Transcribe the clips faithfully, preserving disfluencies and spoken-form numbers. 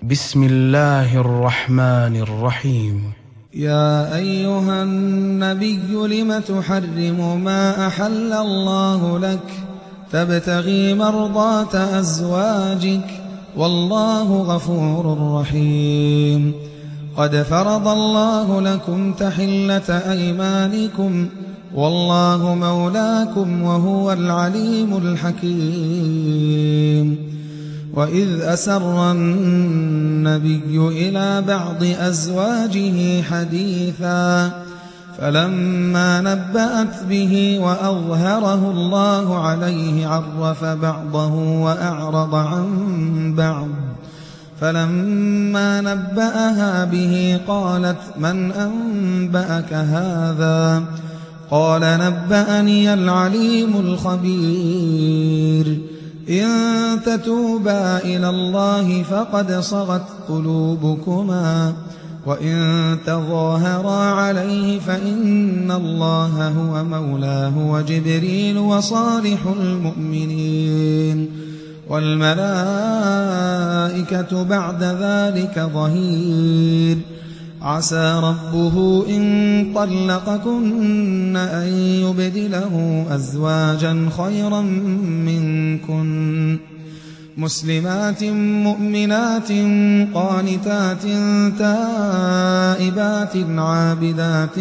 بسم الله الرحمن الرحيم. يا أيها النبي لم تحرم ما أحل الله لك تبتغي مرضات أزواجك والله غفور رحيم. قد فرض الله لكم تحلة أيمانكم والله مولاكم وهو العليم الحكيم. وإذ أسر النبي إلى بعض أزواجه حديثا فلما نبأت به وأظهره الله عليه عرف بعضه وأعرض عن بعض. فلما نبأها به قالت من أنبأك هذا؟ قال نبأني العليم الخبير. إن تتوبا إلى الله فقد صغت قلوبكما وإن تظاهرا عليه فإن الله هو مولاه وجبريل وصالح المؤمنين والملائكة بعد ذلك ظهير. عسى ربه إن طلقكن أن يبدله أزواجا خيرا منكن مسلمات مؤمنات قانتات تائبات عابدات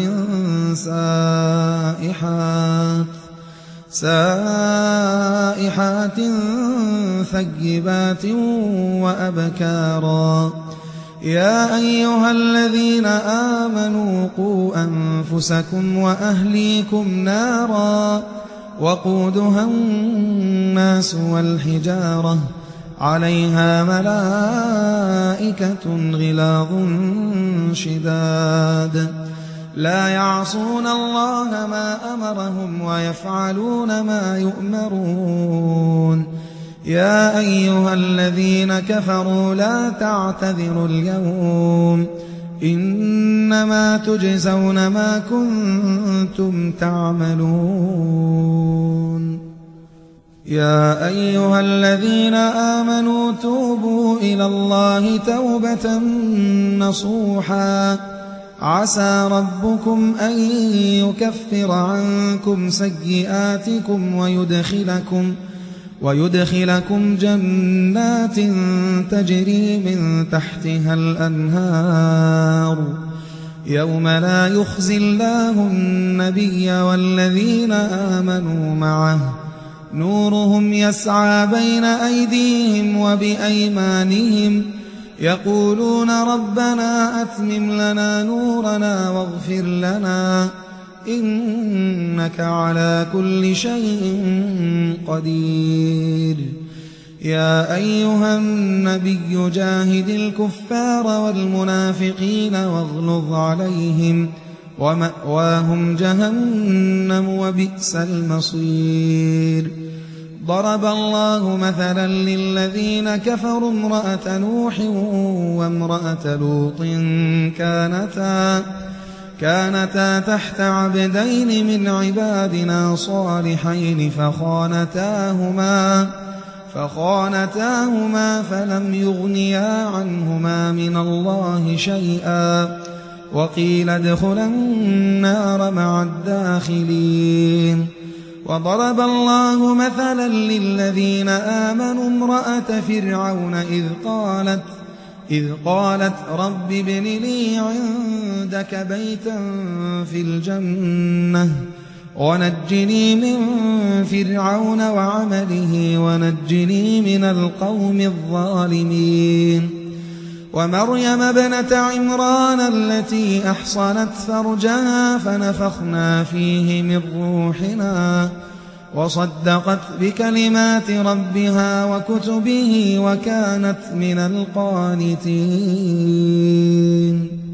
سائحات سائحات ثيبات وأبكارا. يا أيها الذين آمنوا قوا أنفسكم وأهليكم نارا وقودها الناس والحجارة عليها ملائكة غلاظ شداد لا يعصون الله ما أمرهم ويفعلون ما يؤمرون. يا أيها الذين كفروا لا تعتذروا اليوم إنما تجزون ما كنتم تعملون. يا أيها الذين آمنوا توبوا إلى الله توبة نصوحا عسى ربكم أن يكفر عنكم سيئاتكم ويدخلكم ويدخلكم جنات تجري من تحتها الأنهار يوم لا يخزي الله النبي والذين آمنوا معه نورهم يسعى بين أيديهم وبأيمانهم يقولون ربنا أتمم لنا نورنا واغفر لنا إنك على كل شيء قدير. يا أيها النبي جاهد الكفار والمنافقين واغلظ عليهم ومأواهم جهنم وبئس المصير. ضرب الله مثلا للذين كفروا امرأة نوح وامرأة لوط كانتا كانتا تحت عبدين من عبادنا صالحين فخانتاهما فخانتاهما فلم يغنيا عنهما من الله شيئا وقيل ادخلا النار مع الداخلين. وضرب الله مثلا للذين آمنوا امرأة فرعون إذ قالت إذ قالت رب ابن لي عندك بيتا في الجنة ونجني من فرعون وعمله ونجني من القوم الظالمين. ومريم ابنة عمران التي أحصنت فرجها فنفخنا فيه من روحنا وصدقت بكلمات ربها وكتبه وكانت من القانتين.